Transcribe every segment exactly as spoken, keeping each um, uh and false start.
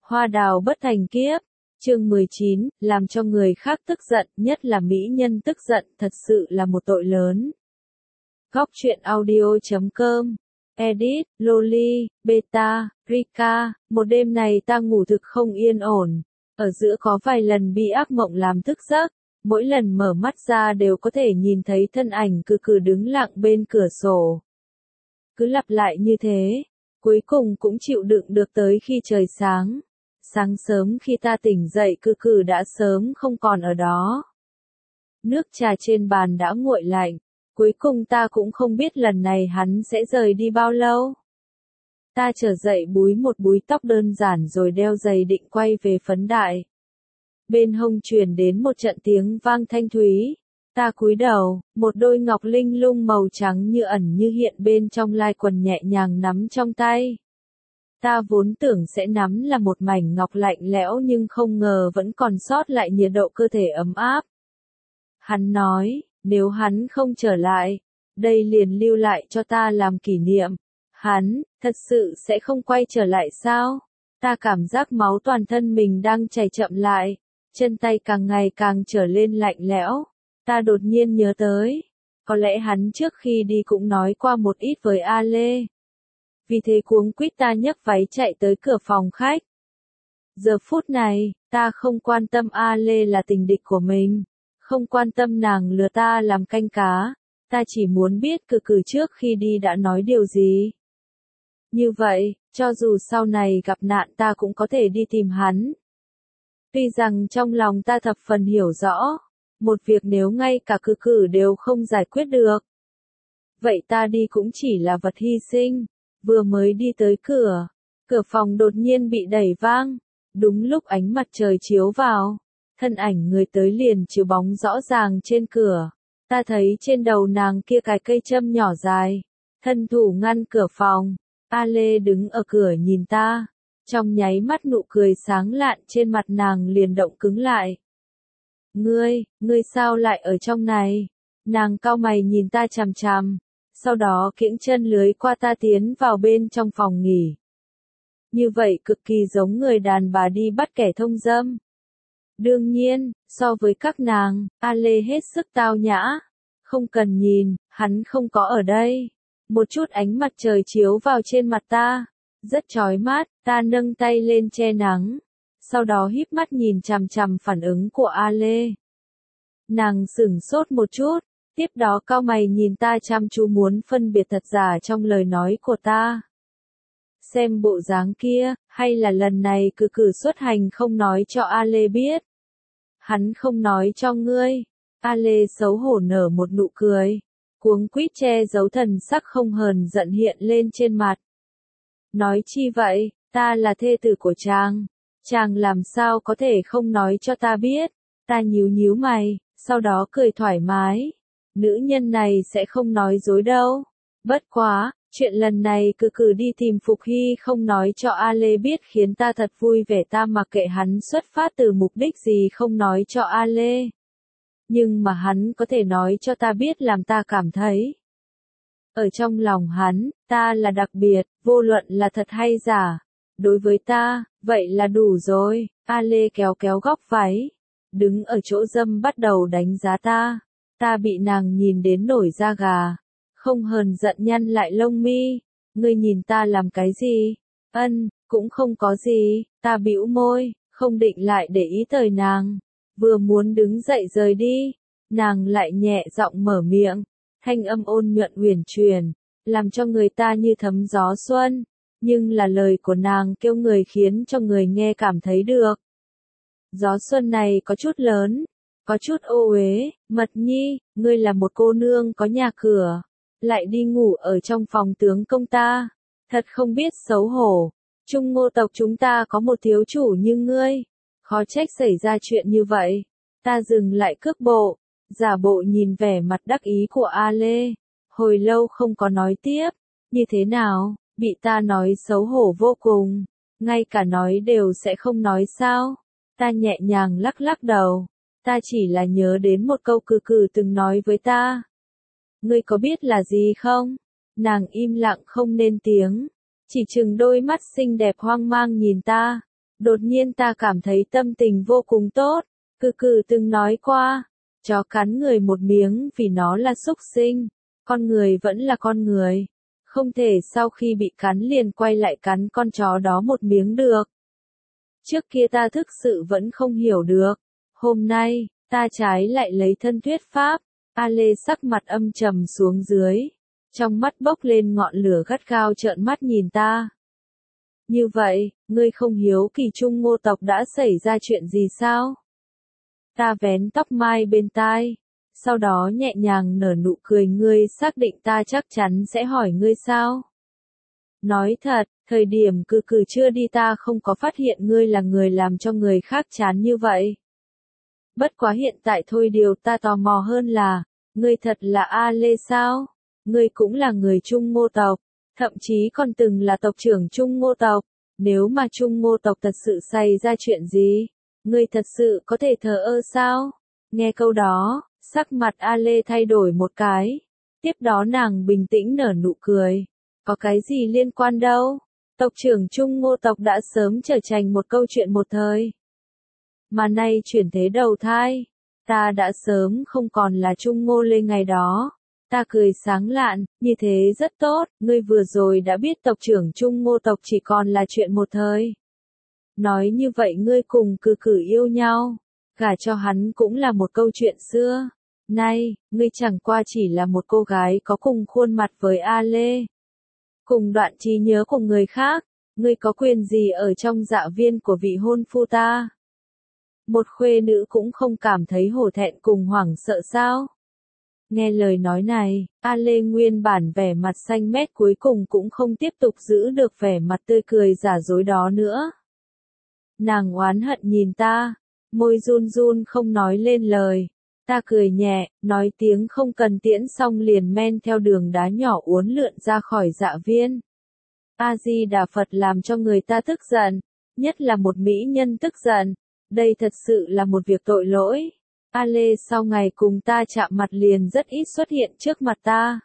Hoa đào bất thành kiếp. Chương mười chín, làm cho người khác tức giận, nhất là mỹ nhân tức giận, thật sự là một tội lớn. Góc truyện audio chấm com. Edit, Loli, Beta, Rika, một đêm này ta ngủ thực không yên ổn. Ở giữa có vài lần bị ác mộng làm thức giấc, mỗi lần mở mắt ra đều có thể nhìn thấy thân ảnh cừ cừ đứng lặng bên cửa sổ. Cứ lặp lại như thế, cuối cùng cũng chịu đựng được tới khi trời sáng. Sáng sớm khi ta tỉnh dậy cừ cừ đã sớm không còn ở đó. Nước trà trên bàn đã nguội lạnh, cuối cùng ta cũng không biết lần này hắn sẽ rời đi bao lâu. Ta trở dậy búi một búi tóc đơn giản rồi đeo giày định quay về phấn đại. Bên hông truyền đến một trận tiếng vang thanh thúy. Ta cúi đầu, một đôi ngọc linh lung màu trắng như ẩn như hiện bên trong lai quần nhẹ nhàng nắm trong tay. Ta vốn tưởng sẽ nắm là một mảnh ngọc lạnh lẽo nhưng không ngờ vẫn còn sót lại nhiệt độ cơ thể ấm áp. Hắn nói, nếu hắn không trở lại, đây liền lưu lại cho ta làm kỷ niệm. Hắn, thật sự sẽ không quay trở lại sao? Ta cảm giác máu toàn thân mình đang chảy chậm lại, chân tay càng ngày càng trở lên lạnh lẽo. Ta đột nhiên nhớ tới, có lẽ hắn trước khi đi cũng nói qua một ít với A Lê. Vì thế cuống quýt ta nhấc váy chạy tới cửa phòng khách. Giờ phút này, ta không quan tâm A Lê là tình địch của mình, không quan tâm nàng lừa ta làm canh cá, ta chỉ muốn biết cừ cừ trước khi đi đã nói điều gì. Như vậy, cho dù sau này gặp nạn ta cũng có thể đi tìm hắn. Tuy rằng trong lòng ta thập phần hiểu rõ, một việc nếu ngay cả cừ cừ đều không giải quyết được, vậy ta đi cũng chỉ là vật hy sinh. Vừa mới đi tới cửa, cửa phòng đột nhiên bị đẩy vang, đúng lúc ánh mặt trời chiếu vào, thân ảnh người tới liền chiếu bóng rõ ràng trên cửa. Ta thấy trên đầu nàng kia cài cây châm nhỏ dài, thân thủ ngăn cửa phòng. A Lê đứng ở cửa nhìn ta, trong nháy mắt nụ cười sáng lạn trên mặt nàng liền động cứng lại. Ngươi, ngươi sao lại ở trong này? Nàng cau mày nhìn ta chằm chằm, sau đó kiễng chân lưới qua ta tiến vào bên trong phòng nghỉ. Như vậy cực kỳ giống người đàn bà đi bắt kẻ thông dâm. Đương nhiên, so với các nàng, A Lê hết sức tao nhã. Không cần nhìn, hắn không có ở đây. Một chút ánh mặt trời chiếu vào trên mặt ta, rất chói mắt, ta nâng tay lên che nắng. Sau đó híp mắt nhìn chằm chằm phản ứng của A Lê. Nàng sửng sốt một chút, tiếp đó cau mày nhìn ta chăm chú muốn phân biệt thật giả trong lời nói của ta. Xem bộ dáng kia, hay là lần này cừ cừ xuất hành không nói cho A Lê biết. Hắn không nói cho ngươi. A Lê xấu hổ nở một nụ cười, cuống quýt che giấu thần sắc không hờn giận hiện lên trên mặt. Nói chi vậy, ta là thê tử của chàng. Chàng làm sao có thể không nói cho ta biết. Ta nhíu nhíu mày, sau đó cười thoải mái. Nữ nhân này sẽ không nói dối đâu. Bất quá, chuyện lần này cừ cừ đi tìm Phục Hy không nói cho A Lê biết khiến ta thật vui vẻ, ta mặc kệ hắn xuất phát từ mục đích gì không nói cho A Lê. Nhưng mà hắn có thể nói cho ta biết làm ta cảm thấy. Ở trong lòng hắn, ta là đặc biệt, vô luận là thật hay giả. Đối với ta, vậy là đủ rồi. A Lê kéo kéo góc váy, đứng ở chỗ dâm bắt đầu đánh giá ta. Ta bị nàng nhìn đến nổi da gà, không hờn giận nhăn lại lông mi. Ngươi nhìn ta làm cái gì? Ân, cũng không có gì. Ta bĩu môi, không định lại để ý tới nàng. Vừa muốn đứng dậy rời đi, nàng lại nhẹ giọng mở miệng, thanh âm ôn nhuận uyển chuyển, làm cho người ta như thấm gió xuân, nhưng là lời của nàng kêu người khiến cho người nghe cảm thấy được. Gió xuân này có chút lớn, có chút ô uế. Mật Nhi, ngươi là một cô nương có nhà cửa, lại đi ngủ ở trong phòng tướng công ta, thật không biết xấu hổ. Trung Ngô tộc chúng ta có một thiếu chủ như ngươi, khó trách xảy ra chuyện như vậy. Ta dừng lại cước bộ, giả bộ nhìn vẻ mặt đắc ý của A Lê, hồi lâu không có nói tiếp. Như thế nào, bị ta nói xấu hổ vô cùng, ngay cả nói đều sẽ không nói sao? Ta nhẹ nhàng lắc lắc đầu, ta chỉ là nhớ đến một câu cừ cừ từng nói với ta. Ngươi có biết là gì không? Nàng im lặng không nên tiếng, chỉ chừng đôi mắt xinh đẹp hoang mang nhìn ta. Đột nhiên ta cảm thấy tâm tình vô cùng tốt. Cừ cừ từng nói qua, chó cắn người một miếng vì nó là súc sinh, con người vẫn là con người. Không thể sau khi bị cắn liền quay lại cắn con chó đó một miếng được. Trước kia ta thực sự vẫn không hiểu được. Hôm nay, ta trái lại lấy thân thuyết pháp. A Lê sắc mặt âm trầm xuống dưới. Trong mắt bốc lên ngọn lửa gắt gao trợn mắt nhìn ta. Như vậy, ngươi không hiếu kỳ Trung Ngô tộc đã xảy ra chuyện gì sao? Ta vén tóc mai bên tai. Sau đó nhẹ nhàng nở nụ cười, ngươi xác định ta chắc chắn sẽ hỏi ngươi sao? Nói thật, thời điểm cừ cừ chưa đi ta không có phát hiện ngươi là người làm cho người khác chán như vậy. Bất quá hiện tại thôi điều ta tò mò hơn là, ngươi thật là A Lê sao? Ngươi cũng là người Trung Ngô tộc, thậm chí còn từng là tộc trưởng Trung Ngô tộc. Nếu mà Trung Ngô tộc thật sự xảy ra chuyện gì, ngươi thật sự có thể thờ ơ sao? Nghe câu đó, sắc mặt A Lê thay đổi một cái. Tiếp đó nàng bình tĩnh nở nụ cười. Có cái gì liên quan đâu? Tộc trưởng Trung Ngô tộc đã sớm trở thành một câu chuyện một thời. Mà nay chuyển thế đầu thai, ta đã sớm không còn là Trung Ngô Lê ngày đó. Ta cười sáng lạn, như thế rất tốt, ngươi vừa rồi đã biết tộc trưởng Trung Ngô tộc chỉ còn là chuyện một thời. Nói như vậy ngươi cùng cừ cử yêu nhau, gả cho hắn cũng là một câu chuyện xưa. Nay, ngươi chẳng qua chỉ là một cô gái có cùng khuôn mặt với A Lê. Cùng đoạn trí nhớ của người khác, ngươi có quyền gì ở trong dạ viên của vị hôn phu ta? Một khuê nữ cũng không cảm thấy hổ thẹn cùng hoảng sợ sao? Nghe lời nói này, A Lê nguyên bản vẻ mặt xanh mét cuối cùng cũng không tiếp tục giữ được vẻ mặt tươi cười giả dối đó nữa. Nàng oán hận nhìn ta, môi run run không nói lên lời. Ta cười nhẹ, nói tiếng không cần tiễn xong liền men theo đường đá nhỏ uốn lượn ra khỏi dạ viên. A-di-đà Phật làm cho người ta tức giận, nhất là một mỹ nhân tức giận. Đây thật sự là một việc tội lỗi. A Lê sau ngày cùng ta chạm mặt liền rất ít xuất hiện trước mặt ta.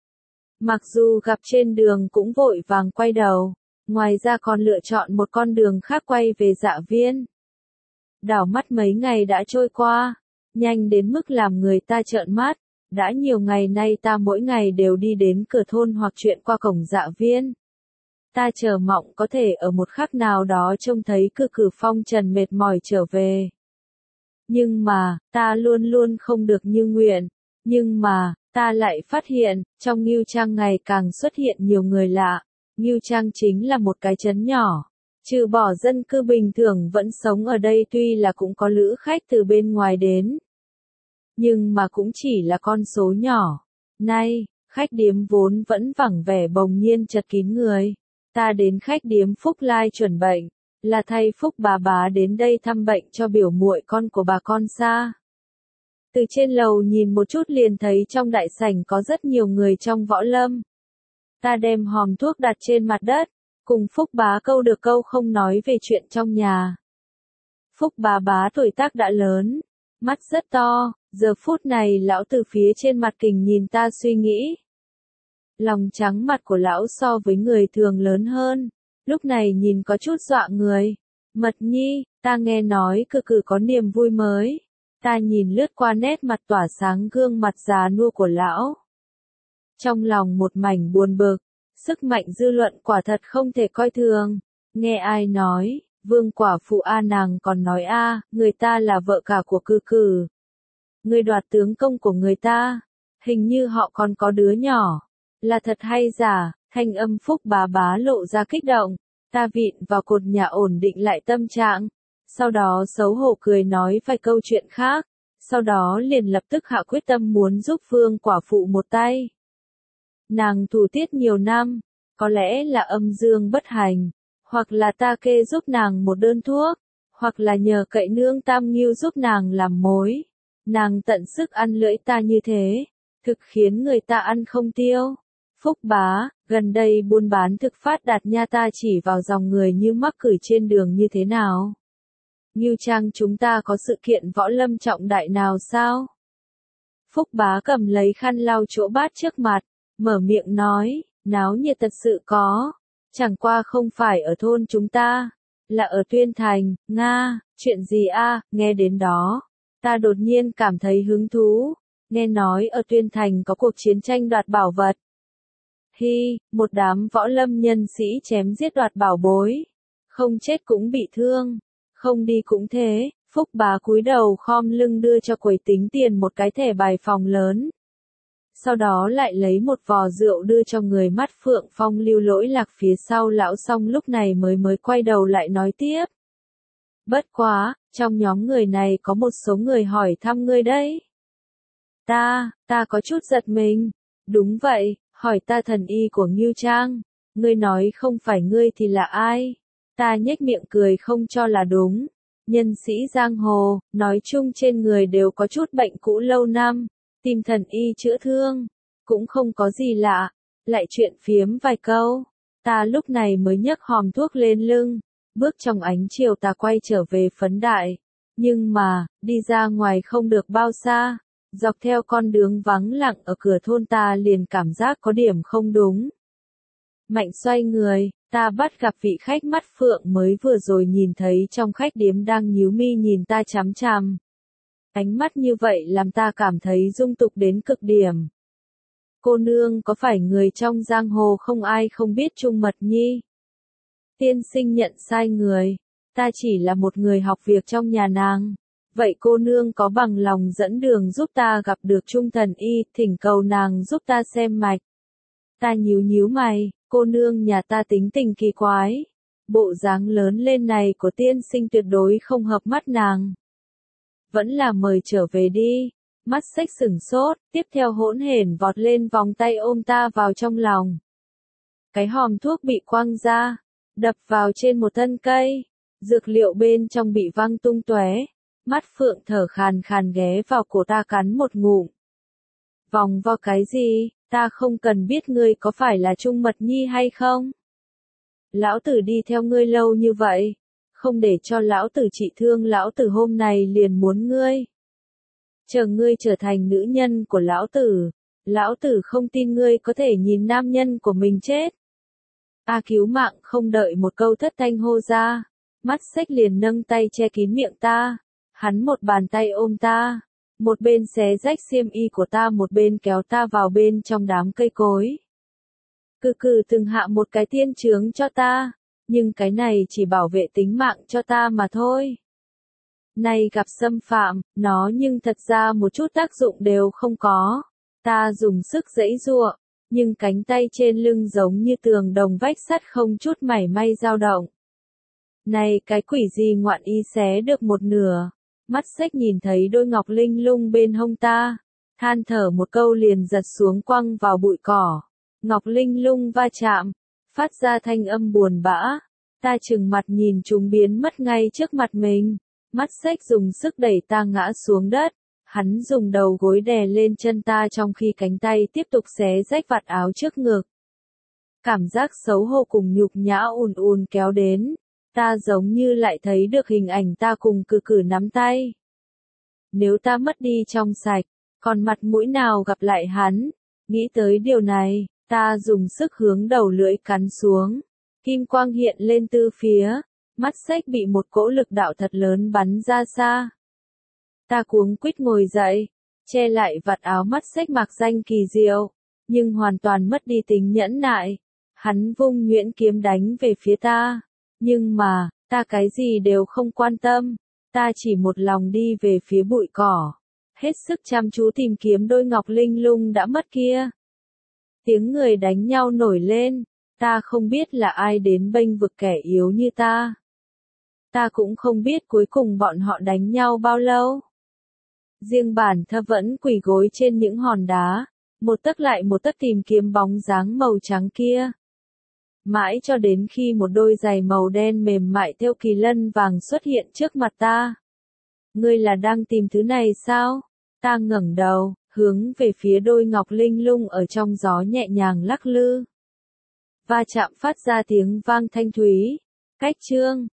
Mặc dù gặp trên đường cũng vội vàng quay đầu, ngoài ra còn lựa chọn một con đường khác quay về dạ viên. Đảo mắt mấy ngày đã trôi qua, nhanh đến mức làm người ta trợn mắt. Đã nhiều ngày nay ta mỗi ngày đều đi đến cửa thôn hoặc chuyện qua cổng dạ viên. Ta chờ mong có thể ở một khắc nào đó trông thấy cừ cừ phong trần mệt mỏi trở về. Nhưng mà, ta luôn luôn không được như nguyện. Nhưng mà, ta lại phát hiện, trong Ngưu Trang ngày càng xuất hiện nhiều người lạ. Ngưu Trang chính là một cái trấn nhỏ. Trừ bỏ dân cư bình thường vẫn sống ở đây tuy là cũng có lữ khách từ bên ngoài đến. Nhưng mà cũng chỉ là con số nhỏ. Nay, khách điếm vốn vẫn vắng vẻ bồng nhiên chật kín người. Ta đến khách điếm Phúc Lai chuẩn bệnh, là thay Phúc bà bá đến đây thăm bệnh cho biểu muội con của bà con xa. Từ trên lầu nhìn một chút liền thấy trong đại sảnh có rất nhiều người trong võ lâm. Ta đem hòm thuốc đặt trên mặt đất, cùng Phúc bá câu được câu không nói về chuyện trong nhà. Phúc bà bá tuổi tác đã lớn, mắt rất to, giờ phút này lão từ phía trên mặt kình nhìn ta suy nghĩ. Lòng trắng mặt của lão so với người thường lớn hơn, lúc này nhìn có chút dọa người. Mật Nhi, ta nghe nói cừ cừ có niềm vui mới. Ta nhìn lướt qua nét mặt tỏa sáng gương mặt già nua của lão. Trong lòng một mảnh buồn bực, sức mạnh dư luận quả thật không thể coi thường. Nghe ai nói, vương quả phụ A nàng còn nói A, người ta là vợ cả của cừ cừ. Người đoạt tướng công của người ta, hình như họ còn có đứa nhỏ. Là thật hay giả? Thanh âm Phúc bà bá lộ ra kích động. Ta vịn vào cột nhà ổn định lại tâm trạng. Sau đó xấu hổ cười nói vài câu chuyện khác. Sau đó liền lập tức hạ quyết tâm muốn giúp vương quả phụ một tay. Nàng thủ tiết nhiều năm, có lẽ là âm dương bất hành, hoặc là ta kê giúp nàng một đơn thuốc, hoặc là nhờ cậy nương Tam Ngưu giúp nàng làm mối. Nàng tận sức ăn lưỡi ta như thế, thực khiến người ta ăn không tiêu. Phúc bá, gần đây buôn bán thực phát đạt nha, ta chỉ vào dòng người như mắc cửi trên đường như thế nào? Ngưu Trang chúng ta có sự kiện võ lâm trọng đại nào sao? Phúc bá cầm lấy khăn lau chỗ bát trước mặt, mở miệng nói, náo nhiệt thật sự có, chẳng qua không phải ở thôn chúng ta. Là ở Tuyên Thành, Nga, chuyện gì a? Nghe đến đó, ta đột nhiên cảm thấy hứng thú. Nghe nói ở Tuyên Thành có cuộc chiến tranh đoạt bảo vật. Hi, một đám võ lâm nhân sĩ chém giết đoạt bảo bối. Không chết cũng bị thương. Không đi cũng thế. Phúc Bá cúi đầu khom lưng đưa cho quầy tính tiền một cái thẻ bài phòng lớn. Sau đó lại lấy một vò rượu đưa cho người mắt phượng phong lưu lỗi lạc phía sau lão, xong lúc này mới mới quay đầu lại nói tiếp. Bất quá, trong nhóm người này có một số người hỏi thăm ngươi đấy. Ta, ta có chút giật mình. Đúng vậy, hỏi ta thần y của Ngưu Trang. Ngươi nói không phải ngươi thì là ai? Ta nhếch miệng cười không cho là đúng. Nhân sĩ giang hồ, nói chung trên người đều có chút bệnh cũ lâu năm. Tìm thần y chữa thương, cũng không có gì lạ. Lại chuyện phiếm vài câu. Ta lúc này mới nhấc hòm thuốc lên lưng. Bước trong ánh chiều ta quay trở về Phấn Đại. Nhưng mà, đi ra ngoài không được bao xa. Dọc theo con đường vắng lặng ở cửa thôn ta liền cảm giác có điểm không đúng. Mạnh xoay người, ta bắt gặp vị khách mắt phượng mới vừa rồi nhìn thấy trong khách điếm đang nhíu mi nhìn ta chằm chằm. Ánh mắt như vậy làm ta cảm thấy dung tục đến cực điểm. Cô nương có phải người trong giang hồ không ai không biết Trung Mật Nhi? Tiên sinh nhận sai người, ta chỉ là một người học việc trong nhà nàng. Vậy cô nương có bằng lòng dẫn đường giúp ta gặp được Trung thần y, thỉnh cầu nàng giúp ta xem mạch. Ta nhíu nhíu mày, cô nương nhà ta tính tình kỳ quái. Bộ dáng lớn lên này của tiên sinh tuyệt đối không hợp mắt nàng. Vẫn là mời trở về đi. Mắt xích sửng sốt, tiếp theo hỗn hển vọt lên vòng tay ôm ta vào trong lòng. Cái hòm thuốc bị quăng ra, đập vào trên một thân cây. Dược liệu bên trong bị văng tung tóe. Mắt phượng thở khàn khàn ghé vào cổ ta cắn một ngụm. Vòng vo cái gì, ta không cần biết ngươi có phải là Trung Mật Nhi hay không. Lão tử đi theo ngươi lâu như vậy, không để cho lão tử trị thương lão tử hôm nay liền muốn ngươi. Chờ ngươi trở thành nữ nhân của lão tử, lão tử không tin ngươi có thể nhìn nam nhân của mình chết. A cứu mạng không đợi một câu thất thanh hô ra, mắt xích liền nâng tay che kín miệng ta. Hắn một bàn tay ôm ta, một bên xé rách xiêm y của ta một bên kéo ta vào bên trong đám cây cối. Cừ cừ từng hạ một cái tiên chướng cho ta, nhưng cái này chỉ bảo vệ tính mạng cho ta mà thôi. Này gặp xâm phạm, nó nhưng thật ra một chút tác dụng đều không có. Ta dùng sức giãy giụa, nhưng cánh tay trên lưng giống như tường đồng vách sắt không chút mảy may dao động. Này cái quỷ gì ngoạn ý xé được một nửa. Mắt xích nhìn thấy đôi ngọc linh lung bên hông ta, than thở một câu liền giật xuống quăng vào bụi cỏ. Ngọc linh lung va chạm, phát ra thanh âm buồn bã. Ta trừng mặt nhìn chúng biến mất ngay trước mặt mình. Mắt xích dùng sức đẩy ta ngã xuống đất. Hắn dùng đầu gối đè lên chân ta trong khi cánh tay tiếp tục xé rách vạt áo trước ngực. Cảm giác xấu hổ cùng nhục nhã ùn ùn kéo đến. Ta giống như lại thấy được hình ảnh ta cùng cừ cừ nắm tay. Nếu ta mất đi trong sạch, còn mặt mũi nào gặp lại hắn? Nghĩ tới điều này, ta dùng sức hướng đầu lưỡi cắn xuống. Kim quang hiện lên từ phía, mắt xích bị một cỗ lực đạo thật lớn bắn ra xa. Ta cuống quýt ngồi dậy, che lại vạt áo mắt xích mạc danh kỳ diệu, nhưng hoàn toàn mất đi tính nhẫn nại. Hắn vung nhuyễn kiếm đánh về phía ta. Nhưng mà, ta cái gì đều không quan tâm, ta chỉ một lòng đi về phía bụi cỏ, hết sức chăm chú tìm kiếm đôi ngọc linh lung đã mất kia. Tiếng người đánh nhau nổi lên, ta không biết là ai đến bênh vực kẻ yếu như ta. Ta cũng không biết cuối cùng bọn họ đánh nhau bao lâu. Riêng bản thân vẫn quỳ gối trên những hòn đá, một tấc lại một tấc tìm kiếm bóng dáng màu trắng kia. Mãi cho đến khi một đôi giày màu đen mềm mại thêu kỳ lân vàng xuất hiện trước mặt ta. Ngươi là đang tìm thứ này sao? Ta ngẩng đầu, hướng về phía đôi ngọc linh lung ở trong gió nhẹ nhàng lắc lư. Va chạm phát ra tiếng vang thanh thúy. Cách chương